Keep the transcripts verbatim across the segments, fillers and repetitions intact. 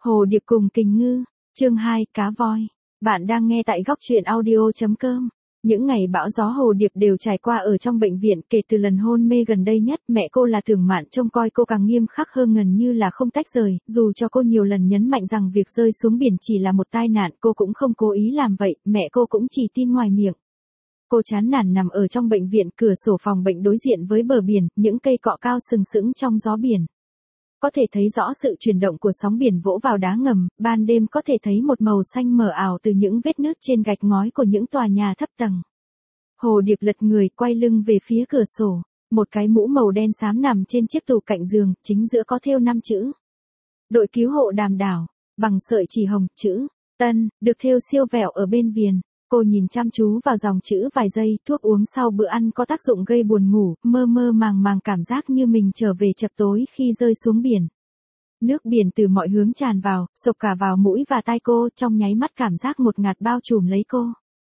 Hồ Điệp cùng Kình Ngư, chương hai, cá voi. Bạn đang nghe tại góc truyện audio chấm com. Những ngày bão gió Hồ Điệp đều trải qua ở trong bệnh viện, kể từ lần hôn mê gần đây nhất, mẹ cô là Tưởng Mạn trông coi cô càng nghiêm khắc hơn, gần như là không tách rời, dù cho cô nhiều lần nhấn mạnh rằng việc rơi xuống biển chỉ là một tai nạn, cô cũng không cố ý làm vậy, mẹ cô cũng chỉ tin ngoài miệng. Cô chán nản nằm ở trong bệnh viện, cửa sổ phòng bệnh đối diện với bờ biển, những cây cọ cao sừng sững trong gió biển. Có thể thấy rõ sự chuyển động của sóng biển vỗ vào đá ngầm, ban đêm có thể thấy một màu xanh mờ ảo từ những vết nứt trên gạch ngói của những tòa nhà thấp tầng. Hồ Điệp lật người, quay lưng về phía cửa sổ, một cái mũ màu đen xám nằm trên chiếc tủ cạnh giường, chính giữa có thêu năm chữ. Đội cứu hộ Đàm Đảo, bằng sợi chỉ hồng, chữ Tân, được thêu siêu vẹo ở bên viền. Cô nhìn chăm chú vào dòng chữ vài giây, thuốc uống sau bữa ăn có tác dụng gây buồn ngủ, mơ mơ màng màng cảm giác như mình trở về chập tối khi rơi xuống biển. Nước biển từ mọi hướng tràn vào, sộc cả vào mũi và tai cô, trong nháy mắt cảm giác ngột ngạt bao trùm lấy cô.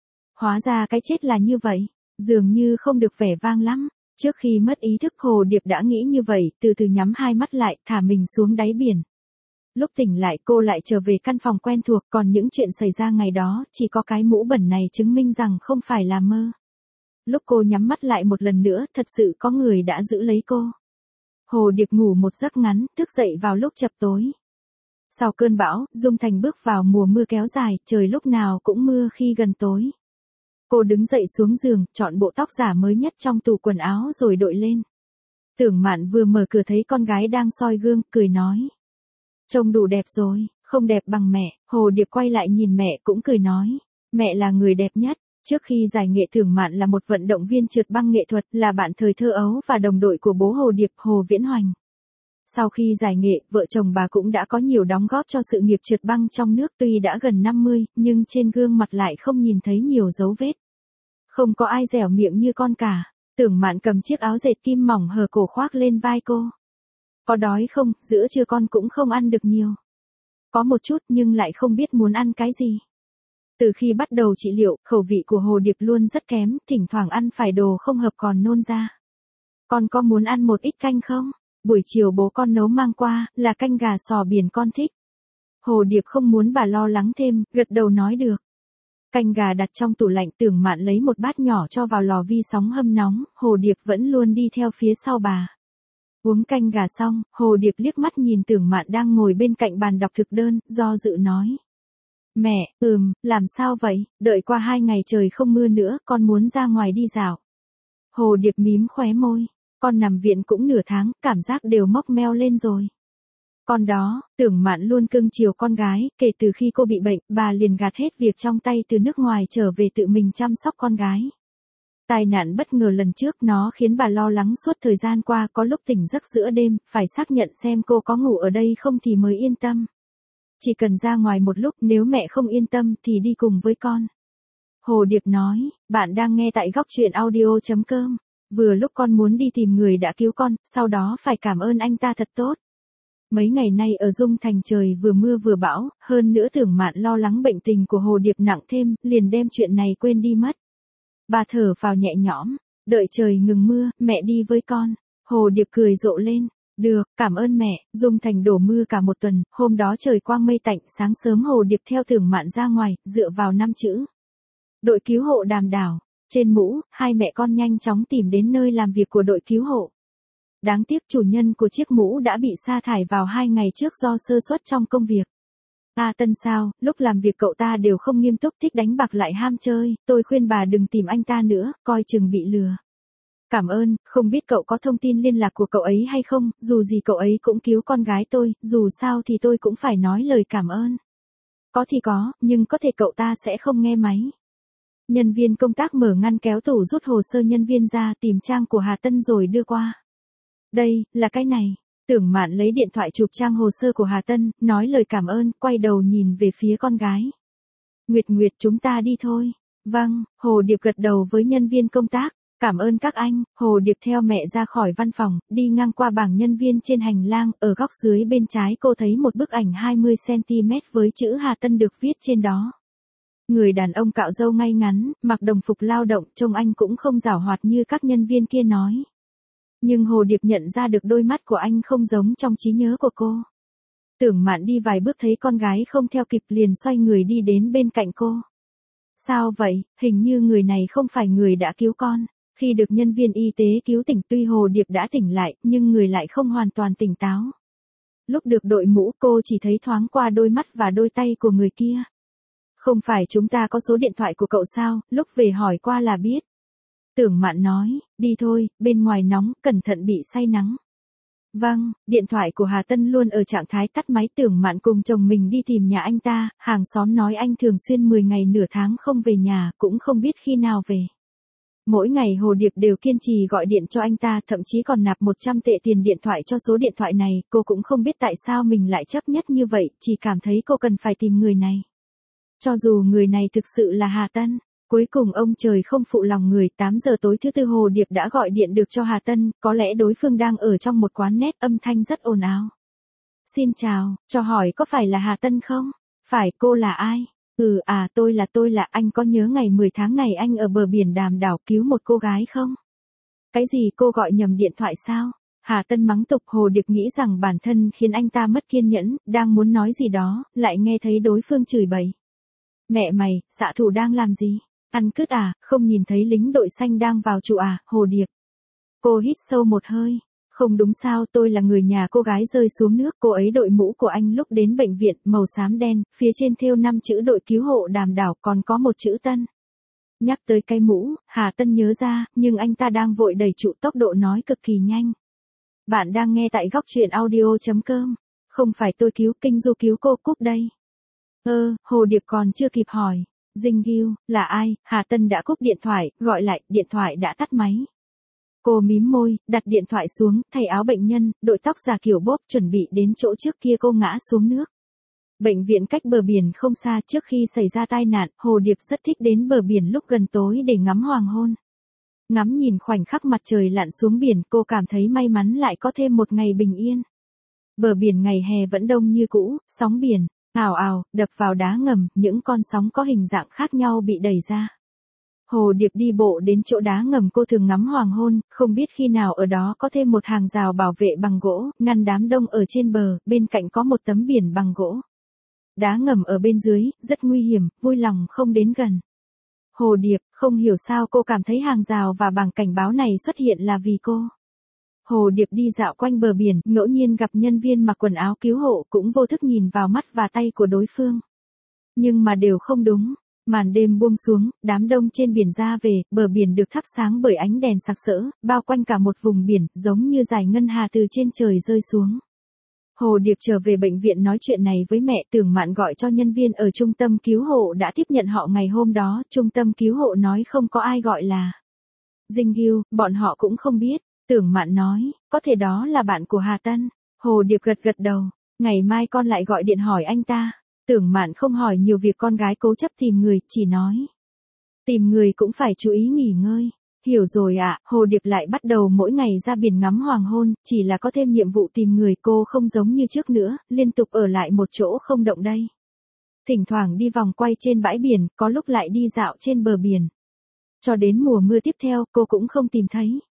Hóa ra cái chết là như vậy, dường như không được vẻ vang lắm. Trước khi mất ý thức, Hồ Điệp đã nghĩ như vậy, từ từ nhắm hai mắt lại, thả mình xuống đáy biển. Lúc tỉnh lại cô lại trở về căn phòng quen thuộc, còn những chuyện xảy ra ngày đó, chỉ có cái mũ bẩn này chứng minh rằng không phải là mơ. Lúc cô nhắm mắt lại một lần nữa, thật sự có người đã giữ lấy cô. Hồ Điệp ngủ một giấc ngắn, thức dậy vào lúc chập tối. Sau cơn bão, Dung Thành bước vào mùa mưa kéo dài, trời lúc nào cũng mưa khi gần tối. Cô đứng dậy xuống giường, chọn bộ tóc giả mới nhất trong tủ quần áo rồi đội lên. Tưởng Mạn vừa mở cửa thấy con gái đang soi gương, cười nói. Trông đủ đẹp rồi, không đẹp bằng mẹ. Hồ Điệp quay lại nhìn mẹ cũng cười nói. Mẹ là người đẹp nhất. Trước khi giải nghệ, Tưởng Mạn là một vận động viên trượt băng nghệ thuật, là bạn thời thơ ấu và đồng đội của bố Hồ Điệp, Hồ Viễn Hoành. Sau khi giải nghệ, vợ chồng bà cũng đã có nhiều đóng góp cho sự nghiệp trượt băng trong nước, tuy đã gần năm mươi, nhưng trên gương mặt lại không nhìn thấy nhiều dấu vết. Không có ai dẻo miệng như con cả. Tưởng Mạn cầm chiếc áo dệt kim mỏng hở cổ khoác lên vai cô. Có đói không, giữa trưa con cũng không ăn được nhiều. Có một chút nhưng lại không biết muốn ăn cái gì. Từ khi bắt đầu trị liệu, khẩu vị của Hồ Điệp luôn rất kém, thỉnh thoảng ăn phải đồ không hợp còn nôn ra. Con có muốn ăn một ít canh không? Buổi chiều bố con nấu mang qua, là canh gà sò biển con thích. Hồ Điệp không muốn bà lo lắng thêm, gật đầu nói được. Canh gà đặt trong tủ lạnh, Tưởng Mạn lấy một bát nhỏ cho vào lò vi sóng hâm nóng, Hồ Điệp vẫn luôn đi theo phía sau bà. Uống canh gà xong, Hồ Điệp liếc mắt nhìn Tưởng Mạn đang ngồi bên cạnh bàn đọc thực đơn, do dự nói. Mẹ, ừm, làm sao vậy, đợi qua hai ngày trời không mưa nữa, con muốn ra ngoài đi dạo. Hồ Điệp mím khóe môi, con nằm viện cũng nửa tháng, cảm giác đều mốc meo lên rồi. Con đó, Tưởng Mạn luôn cưng chiều con gái, kể từ khi cô bị bệnh, bà liền gạt hết việc trong tay từ nước ngoài trở về tự mình chăm sóc con gái. Tai nạn bất ngờ lần trước nó khiến bà lo lắng suốt thời gian qua, có lúc tỉnh giấc giữa đêm, phải xác nhận xem cô có ngủ ở đây không thì mới yên tâm. Chỉ cần ra ngoài một lúc, nếu mẹ không yên tâm thì đi cùng với con. Hồ Điệp nói, bạn đang nghe tại góc truyện audio chấm com. Vừa lúc con muốn đi tìm người đã cứu con, sau đó phải cảm ơn anh ta thật tốt. Mấy ngày nay ở Dung Thành trời vừa mưa vừa bão, hơn nữa Tưởng Mạn lo lắng bệnh tình của Hồ Điệp nặng thêm, liền đem chuyện này quên đi mất. Bà thở phào nhẹ nhõm, đợi trời ngừng mưa, mẹ đi với con. Hồ Điệp cười rộ lên, được, cảm ơn mẹ. Dung Thành đổ mưa cả một tuần, hôm đó trời quang mây tạnh, sáng sớm Hồ Điệp theo Tưởng Mạn ra ngoài, dựa vào năm chữ. Đội cứu hộ Đàm Đảo, trên mũ, hai mẹ con nhanh chóng tìm đến nơi làm việc của đội cứu hộ. Đáng tiếc chủ nhân của chiếc mũ đã bị sa thải vào hai ngày trước do sơ suất trong công việc. A Tân sao, lúc làm việc cậu ta đều không nghiêm túc, thích đánh bạc lại ham chơi, tôi khuyên bà đừng tìm anh ta nữa, coi chừng bị lừa. Cảm ơn, không biết cậu có thông tin liên lạc của cậu ấy hay không, dù gì cậu ấy cũng cứu con gái tôi, dù sao thì tôi cũng phải nói lời cảm ơn. Có thì có, nhưng có thể cậu ta sẽ không nghe máy. Nhân viên công tác mở ngăn kéo tủ rút hồ sơ nhân viên ra, tìm trang của Hà Tân rồi đưa qua. Đây, là cái này. Tưởng Mạn lấy điện thoại chụp trang hồ sơ của Hà Tân, nói lời cảm ơn, quay đầu nhìn về phía con gái. Nguyệt Nguyệt, chúng ta đi thôi. Vâng, Hồ Điệp gật đầu với nhân viên công tác. Cảm ơn các anh. Hồ Điệp theo mẹ ra khỏi văn phòng, đi ngang qua bảng nhân viên trên hành lang, ở góc dưới bên trái cô thấy một bức ảnh hai mươi xăng ti mét với chữ Hà Tân được viết trên đó. Người đàn ông cạo râu ngay ngắn, mặc đồng phục lao động, trông anh cũng không giảo hoạt như các nhân viên kia nói. Nhưng Hồ Điệp nhận ra được đôi mắt của anh không giống trong trí nhớ của cô. Tưởng Mạn đi vài bước thấy con gái không theo kịp liền xoay người đi đến bên cạnh cô. Sao vậy, hình như người này không phải người đã cứu con. Khi được nhân viên y tế cứu tỉnh tuy Hồ Điệp đã tỉnh lại, nhưng người lại không hoàn toàn tỉnh táo. Lúc được đội mũ cô chỉ thấy thoáng qua đôi mắt và đôi tay của người kia. Không phải chúng ta có số điện thoại của cậu sao, lúc về hỏi qua là biết. Tưởng Mạn nói, đi thôi, bên ngoài nóng, cẩn thận bị say nắng. Vâng, điện thoại của Hà Tân luôn ở trạng thái tắt máy. Tưởng Mạn cùng chồng mình đi tìm nhà anh ta, hàng xóm nói anh thường xuyên mười ngày nửa tháng không về nhà, cũng không biết khi nào về. Mỗi ngày Hồ Điệp đều kiên trì gọi điện cho anh ta, thậm chí còn nạp một trăm tệ tiền điện thoại cho số điện thoại này, cô cũng không biết tại sao mình lại chấp nhất như vậy, chỉ cảm thấy cô cần phải tìm người này. Cho dù người này thực sự là Hà Tân. Cuối cùng ông trời không phụ lòng người, tám giờ tối thứ tư Hồ Điệp đã gọi điện được cho Hà Tân, có lẽ đối phương đang ở trong một quán net, âm thanh rất ồn ào. Xin chào, cho hỏi có phải là Hà Tân không? Phải, cô là ai? Ừ à tôi là tôi là anh có nhớ ngày mười tháng này anh ở bờ biển Đàm Đảo cứu một cô gái không? Cái gì cô gọi nhầm điện thoại sao? Hà Tân mắng tục. Hồ Điệp nghĩ rằng bản thân khiến anh ta mất kiên nhẫn, đang muốn nói gì đó, lại nghe thấy đối phương chửi bậy. Mẹ mày, xạ thủ đang làm gì? Ăn cứt à, không nhìn thấy lính đội xanh đang vào trụ à, Hồ Điệp. Cô hít sâu một hơi. Không đúng sao, tôi là người nhà cô gái rơi xuống nước, cô ấy đội mũ của anh lúc đến bệnh viện, màu xám đen, phía trên thêu năm chữ đội cứu hộ Đàm Đảo, còn có một chữ Tân. Nhắc tới cái mũ, Hà Tân nhớ ra, nhưng anh ta đang vội đẩy trụ, tốc độ nói cực kỳ nhanh. Bạn đang nghe tại góc truyện audio chấm com. Không phải tôi cứu, Kinh Du cứu cô, cúp đây. Ơ, Hồ Điệp còn chưa kịp hỏi. Dinh Gil, là ai? Hà Tân đã cúp điện thoại, gọi lại, điện thoại đã tắt máy. Cô mím môi, đặt điện thoại xuống, thay áo bệnh nhân, đội tóc giả kiểu bốp, chuẩn bị đến chỗ trước kia cô ngã xuống nước. Bệnh viện cách bờ biển không xa. Trước khi xảy ra tai nạn, Hồ Điệp rất thích đến bờ biển lúc gần tối để ngắm hoàng hôn. Ngắm nhìn khoảnh khắc mặt trời lặn xuống biển, cô cảm thấy may mắn lại có thêm một ngày bình yên. Bờ biển ngày hè vẫn đông như cũ, sóng biển ào ào đập vào đá ngầm, những con sóng có hình dạng khác nhau bị đẩy ra. Hồ Điệp đi bộ đến chỗ đá ngầm cô thường ngắm hoàng hôn, không biết khi nào ở đó có thêm một hàng rào bảo vệ bằng gỗ, ngăn đám đông ở trên bờ, bên cạnh có một tấm biển bằng gỗ. Đá ngầm ở bên dưới, rất nguy hiểm, vui lòng không đến gần. Hồ Điệp, không hiểu sao cô cảm thấy hàng rào và bảng cảnh báo này xuất hiện là vì cô. Hồ Điệp đi dạo quanh bờ biển, ngẫu nhiên gặp nhân viên mặc quần áo cứu hộ, cũng vô thức nhìn vào mắt và tay của đối phương. Nhưng mà đều không đúng. Màn đêm buông xuống, đám đông trên biển ra về, bờ biển được thắp sáng bởi ánh đèn sặc sỡ, bao quanh cả một vùng biển, giống như dải ngân hà từ trên trời rơi xuống. Hồ Điệp trở về bệnh viện nói chuyện này với mẹ. Tưởng Mạn gọi cho nhân viên ở trung tâm cứu hộ đã tiếp nhận họ ngày hôm đó, trung tâm cứu hộ nói không có ai gọi là Dinh Gil, bọn họ cũng không biết. Tưởng Mạn nói, có thể đó là bạn của Hà Tân. Hồ Điệp gật gật đầu, ngày mai con lại gọi điện hỏi anh ta. Tưởng Mạn không hỏi nhiều việc con gái cố chấp tìm người, chỉ nói. Tìm người cũng phải chú ý nghỉ ngơi. Hiểu rồi ạ, à, Hồ Điệp lại bắt đầu mỗi ngày ra biển ngắm hoàng hôn, chỉ là có thêm nhiệm vụ tìm người, cô không giống như trước nữa, liên tục ở lại một chỗ không động đây. Thỉnh thoảng đi vòng quay trên bãi biển, có lúc lại đi dạo trên bờ biển. Cho đến mùa mưa tiếp theo, cô cũng không tìm thấy.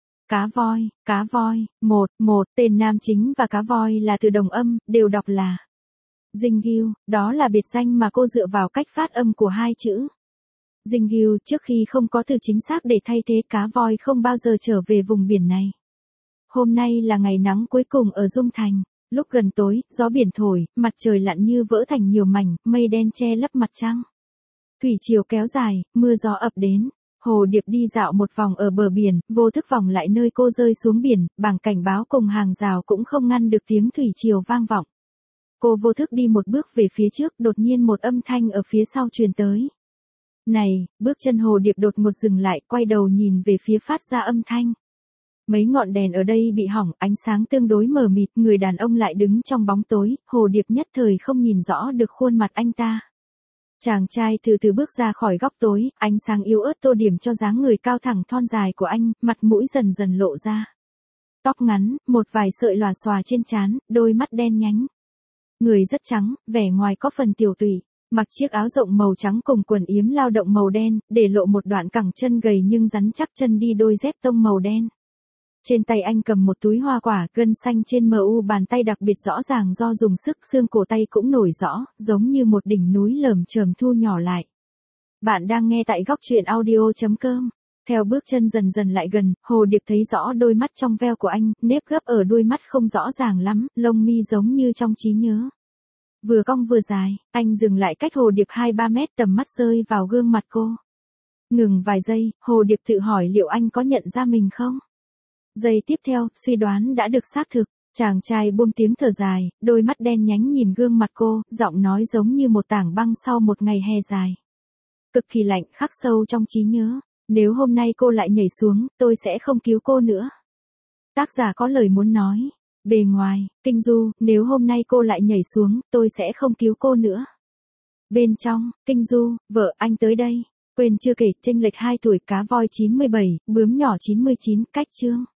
Cá voi, cá voi, một, một, tên nam chính và cá voi là từ đồng âm, đều đọc là Dinh Gil, đó là biệt danh mà cô dựa vào cách phát âm của hai chữ. Dinh Gil, trước khi không có từ chính xác để thay thế, cá voi không bao giờ trở về vùng biển này. Hôm nay là ngày nắng cuối cùng ở Dung Thành. Lúc gần tối, gió biển thổi, mặt trời lặn như vỡ thành nhiều mảnh, mây đen che lấp mặt trăng. Thủy triều kéo dài, mưa gió ập đến. Hồ Điệp đi dạo một vòng ở bờ biển, vô thức vòng lại nơi cô rơi xuống biển, bảng cảnh báo cùng hàng rào cũng không ngăn được tiếng thủy triều vang vọng. Cô vô thức đi một bước về phía trước, đột nhiên một âm thanh ở phía sau truyền tới. Này, bước chân Hồ Điệp đột ngột dừng lại, quay đầu nhìn về phía phát ra âm thanh. Mấy ngọn đèn ở đây bị hỏng, ánh sáng tương đối mờ mịt, người đàn ông lại đứng trong bóng tối, Hồ Điệp nhất thời không nhìn rõ được khuôn mặt anh ta. Chàng trai từ từ bước ra khỏi góc tối, ánh sáng yếu ớt tô điểm cho dáng người cao thẳng thon dài của anh, mặt mũi dần dần lộ ra. Tóc ngắn, một vài sợi lòa xòa trên trán, đôi mắt đen nhánh. Người rất trắng, vẻ ngoài có phần tiểu tụy, mặc chiếc áo rộng màu trắng cùng quần yếm lao động màu đen, để lộ một đoạn cẳng chân gầy nhưng rắn chắc, chân đi đôi dép tông màu đen. Trên tay anh cầm một túi hoa quả, gân xanh trên mờ u bàn tay đặc biệt rõ ràng do dùng sức, xương cổ tay cũng nổi rõ, giống như một đỉnh núi lởm chởm thu nhỏ lại. Bạn đang nghe tại góc truyện audio.com. Theo bước chân dần dần lại gần, Hồ Điệp thấy rõ đôi mắt trong veo của anh, nếp gấp ở đuôi mắt không rõ ràng lắm, lông mi giống như trong trí nhớ. Vừa cong vừa dài, anh dừng lại cách Hồ Điệp hai ba mét, tầm mắt rơi vào gương mặt cô. Ngừng vài giây, Hồ Điệp tự hỏi liệu anh có nhận ra mình không? Giây tiếp theo, suy đoán đã được xác thực. Chàng trai buông tiếng thở dài, đôi mắt đen nhánh nhìn gương mặt cô, giọng nói giống như một tảng băng sau một ngày hè dài. Cực kỳ lạnh, khắc sâu trong trí nhớ. Nếu hôm nay cô lại nhảy xuống, tôi sẽ không cứu cô nữa. Tác giả có lời muốn nói. Bề ngoài, Kinh Du, nếu hôm nay cô lại nhảy xuống, tôi sẽ không cứu cô nữa. Bên trong, Kinh Du, vợ anh tới đây. Quên chưa kể, chênh lệch hai tuổi, cá voi chín mươi bảy, bướm nhỏ chín mươi chín, cách chương.